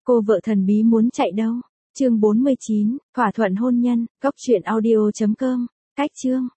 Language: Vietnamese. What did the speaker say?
Cô vợ thần bí muốn chạy đâu? Chương 49, thỏa thuận hôn nhân, góc truyện audio.com. Cách chương